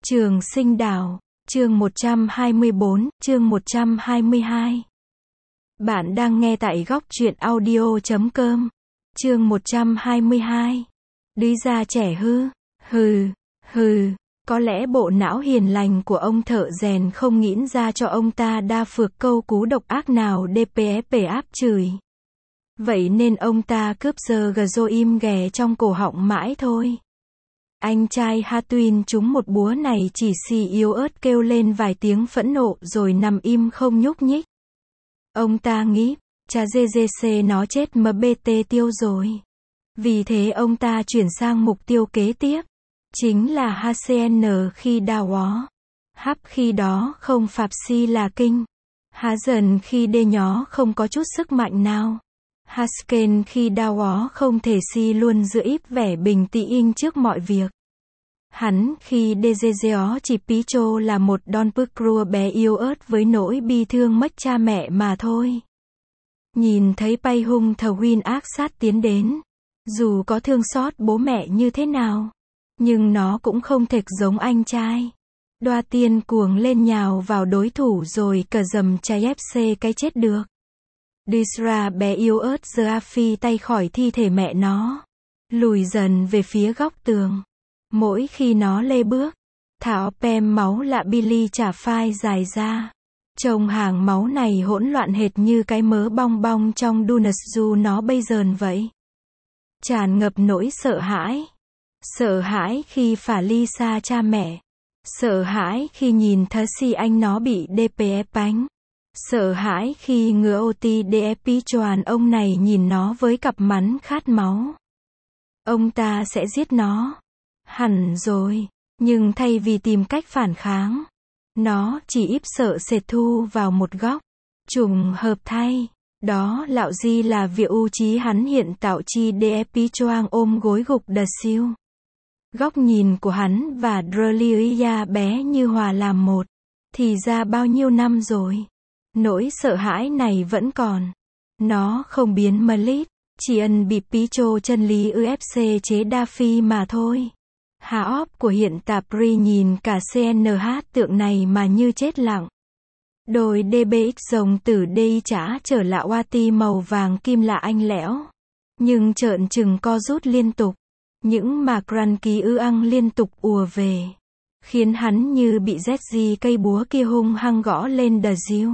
Trường Sinh Đảo, chương 124, chương 122. Bạn đang nghe tại góc truyện audio.com. Chương 122. Đứa già trẻ hừ, có lẽ bộ não hiền lành của ông thợ rèn không nghĩ ra cho ông ta đa phược câu cú độc ác nào DPF áp chửi. Vậy nên ông ta cướp giờ gờ im ghè trong cổ họng mãi thôi. Anh trai Hatwin trúng một búa này chỉ xì yếu ớt kêu lên vài tiếng phẫn nộ rồi nằm im không nhúc nhích. Ông ta nghĩ, cha GGC nó chết MBT tiêu rồi. Vì thế ông ta chuyển sang mục tiêu kế tiếp. Chính là HCN khi đào ó. Hắp khi đó không phạp si là kinh. Há dần khi đê nhó không có chút sức mạnh nào. Hasken khi đào ó không thể si luôn giữ ít vẻ bình tĩnh trước mọi việc. Hắn khi DGGO chỉ Picho là một Don Pucrua bé yếu ớt với nỗi bi thương mất cha mẹ mà thôi. Nhìn thấy Pay Hung thờ Win ác sát tiến đến. Dù có thương xót bố mẹ như thế nào. Nhưng nó cũng không thể giống anh trai. Đoa tiên cuồng lên nhào vào đối thủ rồi cờ dầm chai FC cái chết được. Disra bé yếu ớt giờ phi tay khỏi thi thể mẹ nó. Lùi dần về phía góc tường. Mỗi khi nó lê bước, thảo pem máu lạ Billy trả phai dài ra. Trông hàng máu này hỗn loạn hệt như cái mớ bong bong trong Dunasju nó bây giờ vậy. Tràn ngập nỗi sợ hãi. Sợ hãi khi phải ly xa cha mẹ. Sợ hãi khi nhìn thấy si anh nó bị DPF bánh. Sợ hãi khi ngựa OTDFP choàn ông này nhìn nó với cặp mắn khát máu. Ông ta sẽ giết nó. Hẳn rồi. Nhưng thay vì tìm cách phản kháng, nó chỉ íp sợ sệt thu vào một góc. Trùng hợp thay. Đó lạo di là việc u trí hắn hiện tạo chi DFP choang ôm gối gục đờ siêu. Góc nhìn của hắn và Drlia bé như hòa làm một. Thì ra bao nhiêu năm rồi. Nỗi sợ hãi này vẫn còn. Nó không biến Malit, chỉ ân bị Picho chân lý UFC chế đa phi mà thôi. Hạ óp của hiện tạp ri nhìn cả CNH tượng này mà như chết lặng. Đôi DBX rồng tử DI trả trở lạ Wati màu vàng kim lạ anh lẽo. Nhưng trợn trừng co rút liên tục. Những mạc răn ký ăng liên tục ùa về. Khiến hắn như bị ZG cây búa kia hung hăng gõ lên đờ diêu.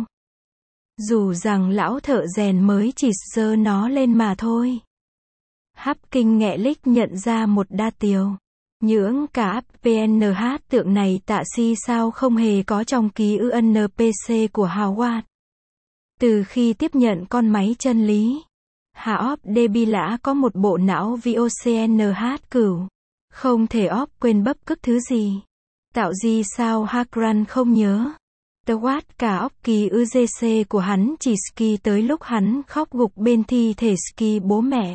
Dù rằng lão thợ rèn mới chỉ giơ nó lên mà thôi. Hắp kinh nghệ lích nhận ra một đa tiều. Nhưỡng cả PNH tượng này tạ si sao không hề có trong ký ức NPC của Howard. Từ khi tiếp nhận con máy chân lý, Haop Debi lã có một bộ não VOCNH cửu. Không thể óp quên bấp cức thứ gì. Tạo gì sao Hakran không nhớ. Tawat cả óc kỳ UGC của hắn chỉ ski tới lúc hắn khóc gục bên thi thể ski bố mẹ.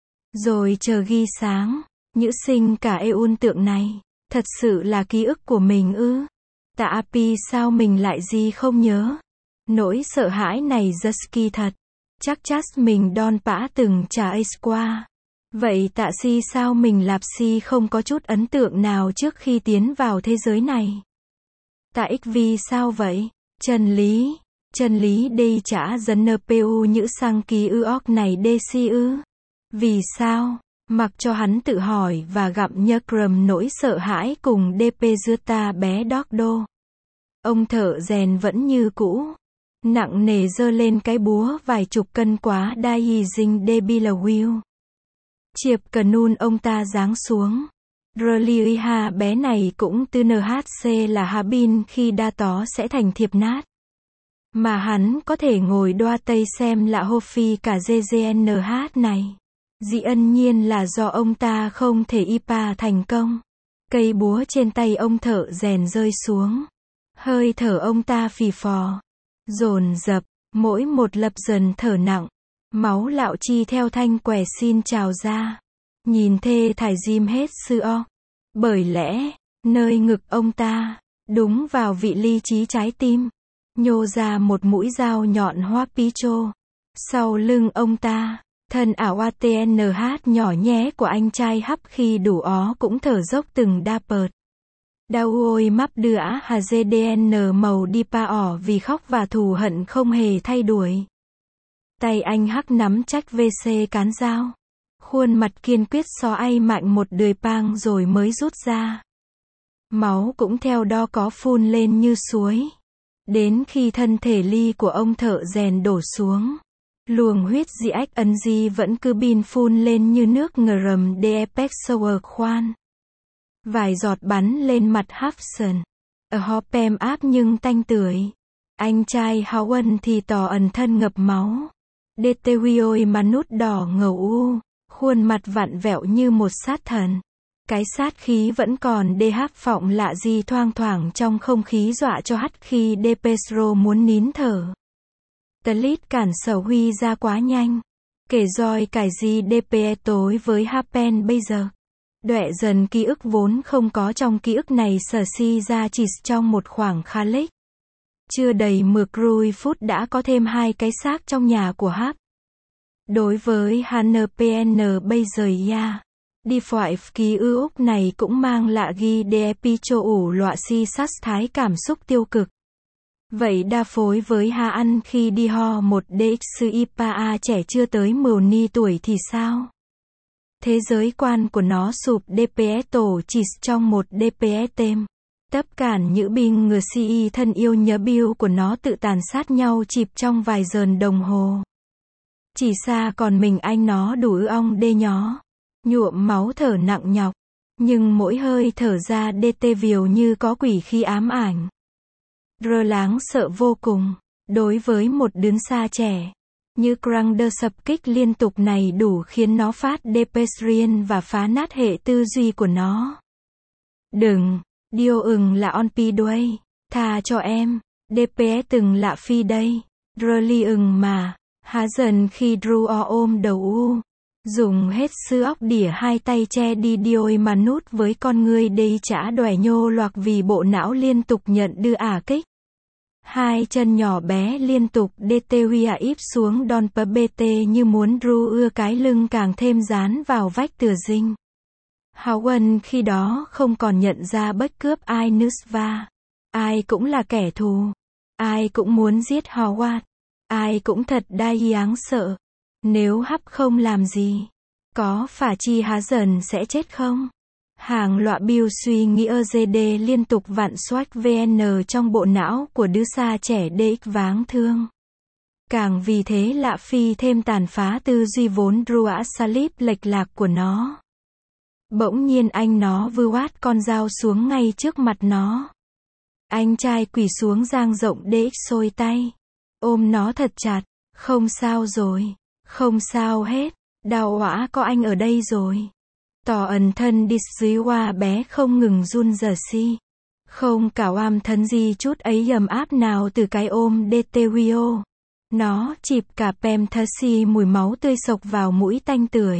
Rồi chờ ghi sáng. Nhữ sinh cả Eun tượng này. Thật sự là ký ức của mình ư. Tạ Api sao mình lại gì không nhớ. Nỗi sợ hãi này rất ski thật. Chắc mình Don Pã từng trả ace qua. Vậy tạ si sao mình lạp si không có chút ấn tượng nào trước khi tiến vào thế giới này. Tạ XV sao vậy? Chân lý đây trả dần NPU nhữ sang ký ước này DC ư. Vì sao? Mặc cho hắn tự hỏi và gặm nhơ crầm nỗi sợ hãi cùng DP ta bé Docdo. Ông thợ rèn vẫn như cũ. Nặng nề giơ lên cái búa vài chục cân quá đai dinh Debila Will. Chiệp cờ nun ông ta giáng xuống. Drlia bé này cũng từ NHC là Habin khi đa tó sẽ thành thiệp nát. Mà hắn có thể ngồi đoa tây xem lạ hô phi cả GGNH này. Dĩ ân nhiên là do ông ta không thể IPA thành công. Cây búa trên tay ông thợ rèn rơi xuống. Hơi thở ông ta phì phò. Dồn dập, mỗi một lập dần thở nặng. Máu lạo chi theo thanh quẻ xin trào ra. Nhìn thê thải diêm hết sư o. Bởi lẽ, nơi ngực ông ta, đúng vào vị ly trí trái tim. Nhô ra một mũi dao nhọn hoa Picho. Sau lưng ông ta. Thân ảo ATNH nhỏ nhé của anh trai hắp khi đủ ó cũng thở dốc từng đa pợt. Đau ôi mắp đưa á hà GDN màu đi pa ỏ vì khóc và thù hận không hề thay đổi. Tay anh hắc nắm trách VC cán dao. Khuôn mặt kiên quyết xó ai mạnh một đời pang rồi mới rút ra. Máu cũng theo đó có phun lên như suối. Đến khi thân thể ly của ông thợ rèn đổ xuống. Luồng huyết dị ách ân di vẫn cứ bin phun lên như nước ngầm Depeche Sour khoan. Vài giọt bắn lên mặt Hudson. Ở Hopem áp nhưng tanh tưởi. Anh trai Howard thì tỏ ẩn thân ngập máu. Detewioi mà nút đỏ ngầu u. Khuôn mặt vặn vẹo như một sát thần. Cái sát khí vẫn còn háp phọng lạ gì thoang thoảng trong không khí dọa cho hắt khi Depetro muốn nín thở. Tlit cản sở huy ra quá nhanh. Kể roi cải gì DPE tối với Hapen bây giờ. Đoẹ dần ký ức vốn không có trong ký ức này sở si ra chỉ trong một khoảng khá lích. Chưa đầy 10 phút đã có thêm 2 cái xác trong nhà của Hap. Đối với HNPN bây giờ ya. Đi phải ký ức này cũng mang lạ ghi DEP cho ủ lọa si sát thái cảm xúc tiêu cực. Vậy đa phối với Ha ăn khi đi ho một DX IPA trẻ chưa tới 10 tuổi thì sao? Thế giới quan của nó sụp DPS tổ chỉ trong một DPS tem. Tất cả những binh ngừa CI thân yêu nhớ bill của nó tự tàn sát nhau chịp trong vài giờ đồng hồ. Chỉ xa còn mình anh nó đủ ong đê nhó. Nhuộm máu thở nặng nhọc. Nhưng mỗi hơi thở ra DT viều như có quỷ khí ám ảnh. Rơ láng sợ vô cùng. Đối với một đứa xa trẻ. Như Granger sập kích liên tục này đủ khiến nó phát depression và phá nát hệ tư duy của nó. Đừng. Dio là on pi đuôi. Tha cho em. DPS từng lạ phi đây. Really mà. Há dần khi Drew ôm đầu u. Dùng hết sư óc đỉa hai tay che đi Dioi mà nút với con người đây chả đòe nhô loạc vì bộ não liên tục nhận đưa kích. Hai chân nhỏ bé liên tục DTWIA íp xuống đòn PBT như muốn Drew ưa cái lưng càng thêm dán vào vách tựa dinh. Howard khi đó không còn nhận ra bất cướp ai Nusva. Ai cũng là kẻ thù. Ai cũng muốn giết Howard. Ai cũng thật đai áng sợ. Nếu Hấp không làm gì, có phải chi há dần sẽ chết không? Hàng loạt Bill suy nghĩ GD liên tục vặn xoách VN trong bộ não của đứa xa trẻ DX váng thương. Càng vì thế lạ phi thêm tàn phá tư duy vốn Rua Salip lệch lạc của nó. Bỗng nhiên anh nó vư quát con dao xuống ngay trước mặt nó. Anh trai quỳ xuống dang rộng DX xôi tay. Ôm nó thật chặt. Không sao rồi. Không sao hết. Đau ỏa có anh ở đây rồi. Tỏ ẩn thân đi dưới hoa bé không ngừng run rờ si. Không cả oam thân gì chút ấy ấm áp nào từ cái ôm DTWO. Nó chịp cả pem thơ si mùi máu tươi sộc vào mũi tanh tưởi.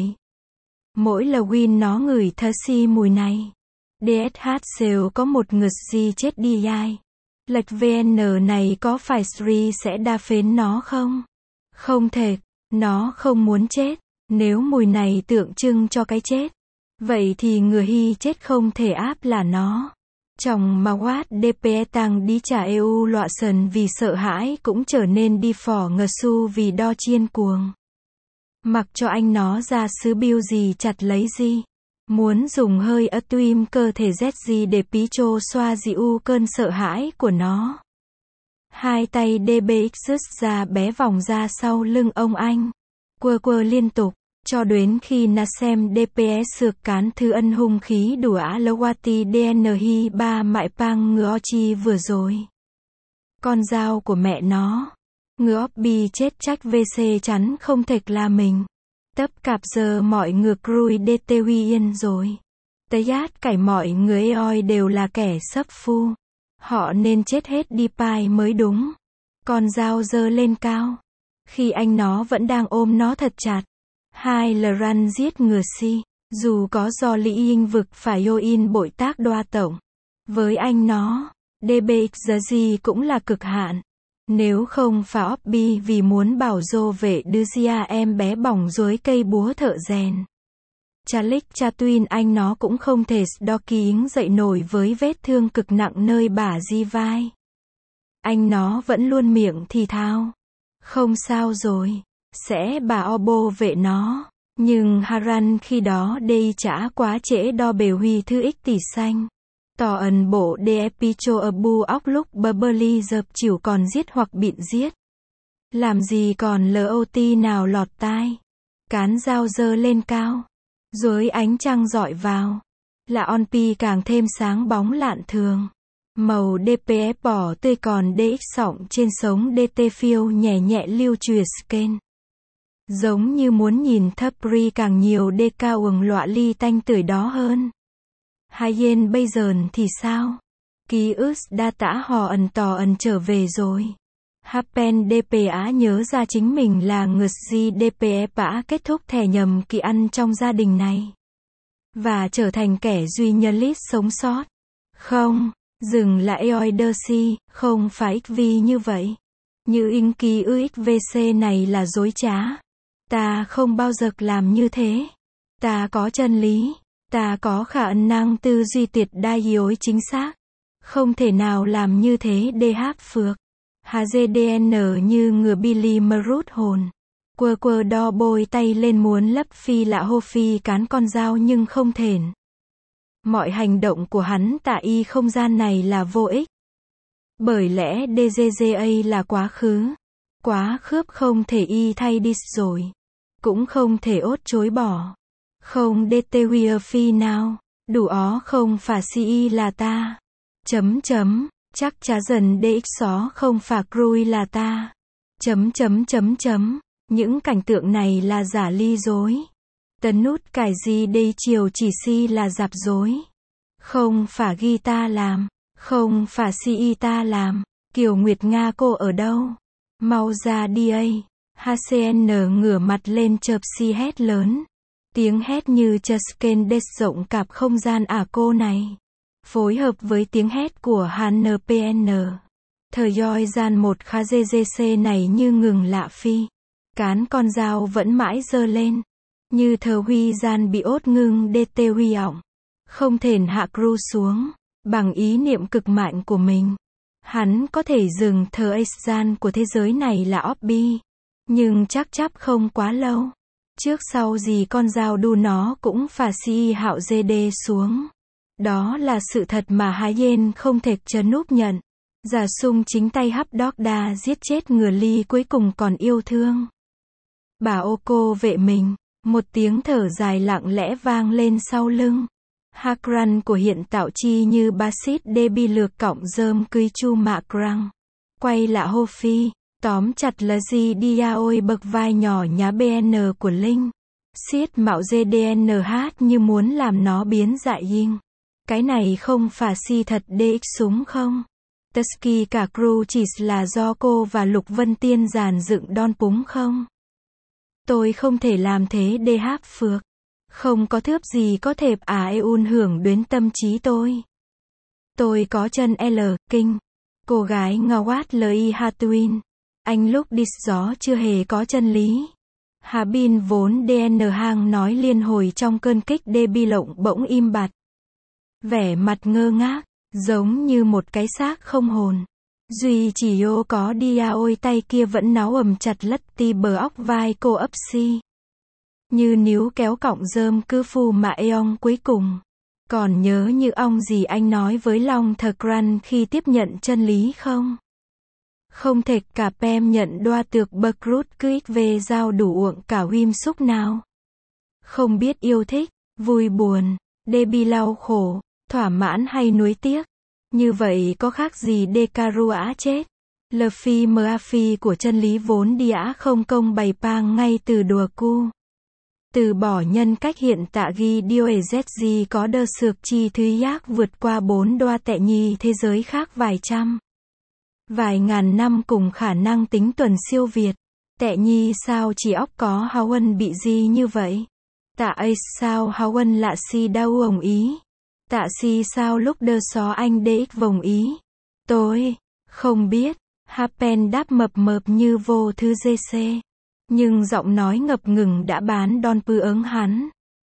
Mỗi là win nó ngửi thơ si mùi này. DSH đều có một ngực gì chết đi ai. Lệch VN này có phải Sri sẽ đa phến nó không? Không thể. Nó không muốn chết. Nếu mùi này tượng trưng cho cái chết. Vậy thì người hy chết không thể áp là nó. Chồng mà Watt DPE tăng đi trả EU lọa sần vì sợ hãi cũng trở nên đi phỏ ngờ su vì đo chiên cuồng. Mặc cho anh nó ra xứ biêu gì chặt lấy gì. Muốn dùng hơi ớt tuim cơ thể Z gì để pí chô xoa dịu cơn sợ hãi của nó. Hai tay DBX rứt ra bé vòng ra sau lưng ông anh. Quơ liên tục. Cho đến khi Nasem DPS sược cán thư ân hung khí đùa Lawati DNhi 3 mại pang ngựa vừa rồi. Con dao của mẹ nó. Ngựa bi chết trách VC chắn không thể là mình. Tấp cạp giờ mọi ngược rui DT huy yên rồi. Tây át cải mọi người oi đều là kẻ sấp phu. Họ nên chết hết đi pai mới đúng. Con dao giơ lên cao. Khi anh nó vẫn đang ôm nó thật chặt. Hai là răn giết ngừa si. Dù có do Lý Yên vực phải yêu in bội tác đoa tổng. Với anh nó, DBX giờ gì cũng là cực hạn. Nếu không phải Opbi vì muốn bảo dô vệ đưa Gia em bé bỏng dưới cây búa thợ rèn. Charlie Chaplin anh nó cũng không thể đứng dậy nổi với vết thương cực nặng nơi bả di vai. Anh nó vẫn luôn miệng thì thào. Không sao rồi. Sẽ bà obo vệ nó. Nhưng Haran khi đó đi chả quá trễ đo bề huy thư ích tỷ xanh. Tỏ ẩn bộ DFP cho ở bu óc lúc Burberry dập chịu còn giết hoặc bịn giết. Làm gì còn LOT nào lọt tai. Cán dao dơ lên cao. Dưới ánh trăng rọi vào. Là onpi càng thêm sáng bóng lạn thường. Màu DPF bỏ tươi còn DX sọng trên sống DT phiêu nhẹ nhẹ lưu truyền skin. Giống như muốn nhìn thấp ri càng nhiều DK uổng lọa ly tanh tưởi đó hơn. Hayen bây giờ thì sao? Ký ức đa tả hò ẩn tò ẩn trở về rồi. Happen DPA nhớ ra chính mình là ngược di DPF đã kết thúc thẻ nhầm kỳ ăn trong gia đình này. Và trở thành kẻ duy nhân lít sống sót. Không, dừng lại Oidersi, không phải XV như vậy. Như in ký UXVC này là dối trá. Ta không bao giờ làm như thế. Ta có chân lý. Ta có khả năng tư duy tuyệt đai dối chính xác. Không thể nào làm như thế DH phược. HGDN như ngừa Billy Merut hồn. Quơ đo bôi tay lên muốn lấp phi lạ hô phi cán con dao nhưng không thể. Mọi hành động của hắn tại y không gian này là vô ích. Bởi lẽ DGGA là quá khứ. Quá khớp không thể y thay đi rồi. Cũng không thể ốt chối bỏ. Không DT Weir phi nào. Đủ ó không phả CI là ta. Chắc chá dần DX xó không phả Crui là ta. Những cảnh tượng này là giả ly dối. Tấn nút cải gì đây chiều chỉ si là dạp dối. Không phả ghi ta làm. Không phả CI ta làm. Kiều Nguyệt Nga cô ở đâu? Mau ra đi ấy. HCN ngửa mặt lên chợp si hét lớn. Tiếng hét như Chasken Des rộng cạp không gian cô này. Phối hợp với tiếng hét của HNPN. Thời doi gian một khá GGC này như ngừng lạ phi. Cán con dao vẫn mãi dơ lên. Như thờ huy gian bị ốt ngưng DT huy ọng. Không thể hạ cru xuống. Bằng ý niệm cực mạnh của mình. Hắn có thể dừng thờ gian của thế giới này là Opbi. Nhưng chắc không quá lâu. Trước sau gì con dao đu nó cũng phả si hạo GD xuống. Đó là sự thật mà Hayen không thể chấn núp nhận. Giả sung chính tay hấp đóc đa giết chết ngừa ly cuối cùng còn yêu thương. Bà ô cô vệ mình. Một tiếng thở dài lặng lẽ vang lên sau lưng. Hakran của hiện tạo chi như basit debi lược cọng dơm cưới chu mạ krang. Quay lạ hô phi. Tóm chặt là gì đi ôi bậc vai nhỏ nhá BN của Linh. Siết mạo GDNH như muốn làm nó biến dại dinh. Cái này không phải si thật DX súng không? Tusky cả crew chỉ là do cô và Lục Vân Tiên dàn dựng đon púng không? Tôi không thể làm thế DH phược. Không có thước gì có thể eun hưởng đến tâm trí tôi. Tôi có chân L, kinh. Cô gái Ngawat Li Hatuin. Anh lúc đi gió chưa hề có chân lý. Hà Bin vốn DN hang nói liên hồi trong cơn kích đê bi lộng bỗng im bặt. Vẻ mặt ngơ ngác, giống như một cái xác không hồn. Duy chỉ ô có đi ôi tay kia vẫn náo ầm chặt lất ti bờ óc vai cô ấp si. Như níu kéo cọng rơm cứ phù mà eong cuối cùng. Còn nhớ như ông gì anh nói với Long Thờ Gran khi tiếp nhận chân lý không? Không thể cả Pem nhận đoa tược bậc rút cứ về giao đủ uộng cả Wim xúc nào. Không biết yêu thích, vui buồn, Debbie lau khổ, thỏa mãn hay nuối tiếc. Như vậy có khác gì Dekaru á chết. Luffy Murphy của chân lý vốn đi á không công bày pang ngay từ đùa cu. Từ bỏ nhân cách hiện tạ ghi DOEZG có đơ sược chi thứ giác vượt qua 4 đoa tệ nhi thế giới khác vài trăm. Vài ngàn năm cùng khả năng tính tuần siêu Việt. Tệ nhi sao chỉ óc có Howen bị gì như vậy? Tạ Ace sao Howen lạ si đau ổng ý? Tạ si sao lúc đơ xó anh DX vòng ý? Tôi không biết. Hapen đáp mập như vô thư GC. Nhưng giọng nói ngập ngừng đã bán đon pư ứng hắn.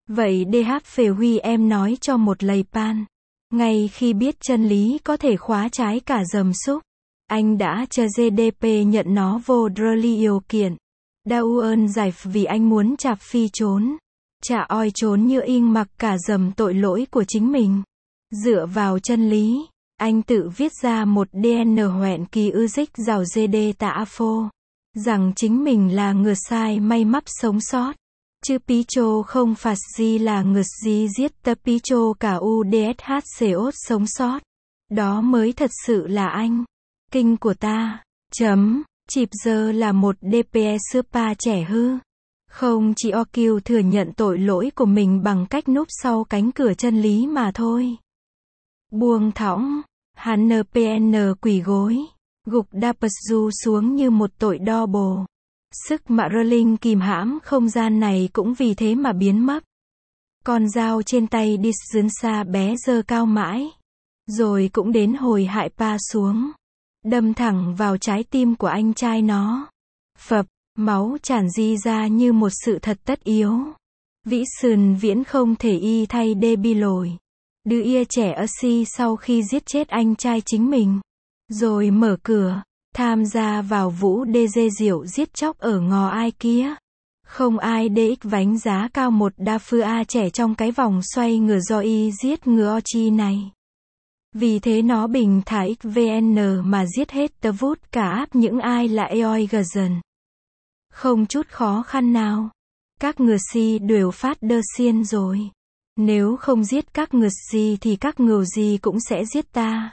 Vậy DH phê huy em nói cho một lời pan. Ngay khi biết chân lý có thể khóa trái cả dầm súc, anh đã cho GDP nhận nó vô drli điều kiện. Đau ơn giải vì anh muốn chạp phi trốn. Chả oi trốn như yên mặc cả dầm tội lỗi của chính mình. Dựa vào chân lý, anh tự viết ra một DN hoẹn kỳ ư dích rào GD tạ phô. Rằng chính mình là người sai may mắp sống sót. Chứ Picho không phạt gì là người gì giết ta Picho cả UDSHCOT sống sót. Đó mới thật sự là anh. Kinh của ta. Chịp giờ là một DPE super trẻ hư. Không chỉ OQ thừa nhận tội lỗi của mình bằng cách núp sau cánh cửa chân lý mà thôi. Buông thõng, hắn NPN quỳ gối, gục Dapsu xuống như một tội đo bồ. Sức mà Rowling kìm hãm không gian này cũng vì thế mà biến mất. Con dao trên tay Disjunsa bé giơ cao mãi. Rồi cũng đến hồi hại pa xuống. Đâm thẳng vào trái tim của anh trai nó. Phập, máu tràn di ra như một sự thật tất yếu. Vĩ sườn viễn không thể y thay đê bi lồi. Đứa ia trẻ si sau khi giết chết anh trai chính mình. Rồi mở cửa, tham gia vào vũ đê dê diệu giết chóc ở ngò ai kia. Không ai DX vánh giá cao một đa phư A trẻ trong cái vòng xoay ngừa do y giết ngừa Ochi này. Vì thế nó bình thả XVN mà giết hết tờ vút cả áp những ai là Eoi Gazon. Không chút khó khăn nào. Các ngừa si đều phát đơ xiên rồi. Nếu không giết các ngừa si thì các ngừa gì cũng sẽ giết ta.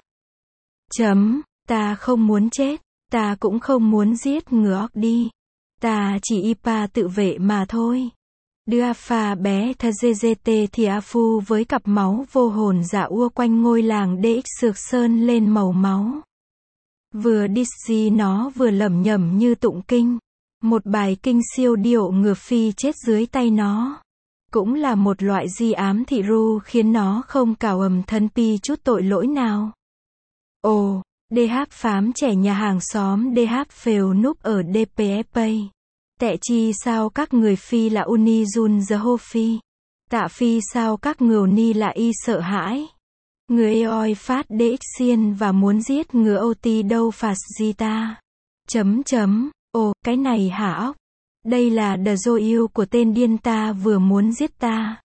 Ta không muốn chết. Ta cũng không muốn giết ngừa đi. Ta chỉ Ipa tự vệ mà thôi. Đưa pha bé thà GGT thì A Phu với cặp máu vô hồn dạ ua quanh ngôi làng DX sược sơn lên màu máu. Vừa Dizzy nó vừa lẩm nhẩm như tụng kinh. Một bài kinh siêu điệu ngừa phi chết dưới tay nó. Cũng là một loại di ám thị ru khiến nó không cào thân pi chút tội lỗi nào. Ồ, DH phám trẻ nhà hàng xóm DH phèo núp ở DPFP. Tệ chi sao các người phi là Uni Jun Jehofi. Tạ phi sao các người ni là y sợ hãi. Người Eoi phát DX xiên và muốn giết người OT đâu phạt gì ta. Ồ, cái này hả óc? Đây là The Joel của tên điên ta vừa muốn giết ta.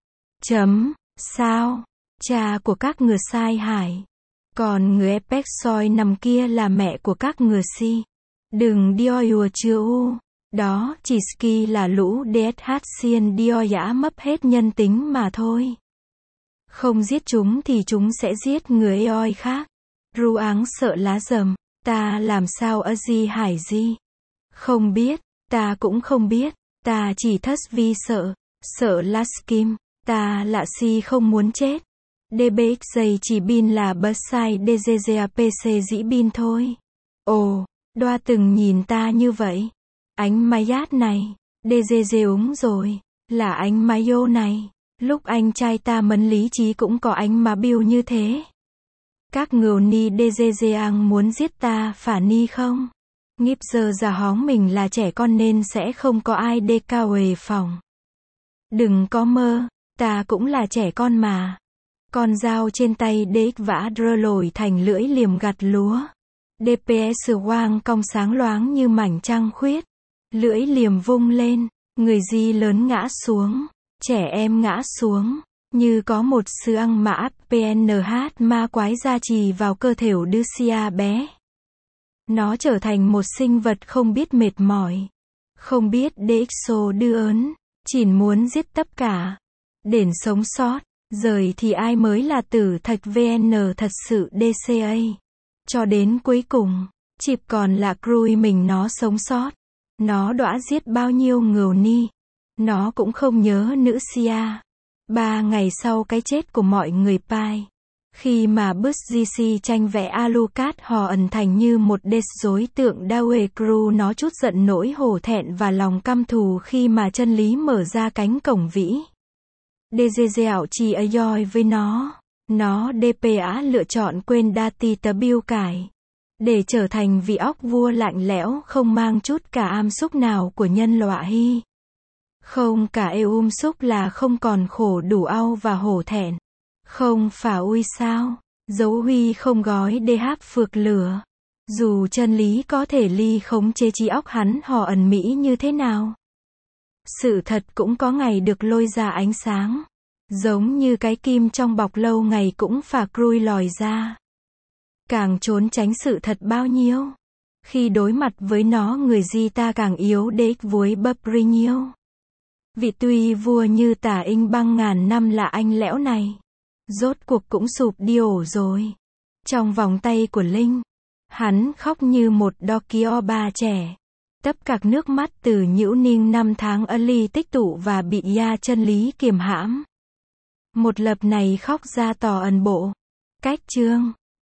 Sao? Cha của các người sai hải. Còn người Epex soi nằm kia là mẹ của các người si. Đừng Dior chưa u. Đó, chỉ ski là lũ DSH xiên Dior dã mấp hết nhân tính mà thôi. Không giết chúng thì chúng sẽ giết người Eoi khác. Ru áng sợ lá rầm. Ta làm sao ở gì hải gì? Không biết. Ta cũng không biết. Ta chỉ thất vi sợ. Sợ Laskim. Ta lạ si không muốn chết. DBX dây chỉ bin là bớt sai DGGAPC dĩ bin thôi. Ồ, Đoa từng nhìn ta như vậy. Ánh Mayat này. DGG úng rồi. Là ánh Mayo này. Lúc anh trai ta mấn lý trí cũng có ánh má biêu như thế. Các ngưu ni DGG muốn giết ta phả ni không? Ngíp giờ giả hóng mình là trẻ con nên sẽ không có ai đê cao hề phòng. Đừng có mơ, ta cũng là trẻ con mà. Con dao trên tay DX vã drơ lồi thành lưỡi liềm gặt lúa. DPS quang cong sáng loáng như mảnh trăng khuyết. Lưỡi liềm vung lên, người di lớn ngã xuống, trẻ em ngã xuống. Như có một sư ăn mã PNH ma quái gia trì vào cơ thể Lucia bé. Nó trở thành một sinh vật không biết mệt mỏi. Không biết DXO đưa ớn. Chỉ muốn giết tất cả. Để sống sót. Rời thì ai mới là tử thạch VN thật sự DCA. Cho đến cuối cùng. Chịp còn là Crui mình nó sống sót. Nó đã giết bao nhiêu ngưu ni. Nó cũng không nhớ nữ Sia. 3 ngày sau cái chết của mọi người Pai. Khi mà BusGC tranh vẽ Alucard hò ẩn thành như một đế dối tượng Dawe Crew nó chút giận nỗi hổ thẹn và lòng căm thù khi mà chân lý mở ra cánh cổng vĩ. DGG chi Ayoi với nó. Nó DPA lựa chọn quên Dati tờ biêu cải. Để trở thành vị óc vua lạnh lẽo không mang chút cả am xúc nào của nhân loại. Không cả xúc là không còn khổ đủ au và hổ thẹn. Không phả ui sao. Dấu huy không gói đê háp phược lửa. Dù chân lý có thể ly khống chế trí óc hắn hò ẩn mỹ như thế nào. Sự thật cũng có ngày được lôi ra ánh sáng. Giống như cái kim trong bọc lâu ngày cũng phà crui lòi ra. Càng trốn tránh sự thật bao nhiêu. Khi đối mặt với nó người di ta càng yếu đế vuối bấp ri nhiêu. Vị tuy vua như tả Inh Băng ngàn năm là anh lẽo này. Rốt cuộc cũng sụp đi ổ rồi. Trong vòng tay của Linh. Hắn khóc như một Dokioba trẻ. Tấp cạc nước mắt từ nhũ ninh năm tháng ly tích tụ và bị ya chân lý kiềm hãm. Một lập này khóc ra tỏ ẩn bộ. Cách chương.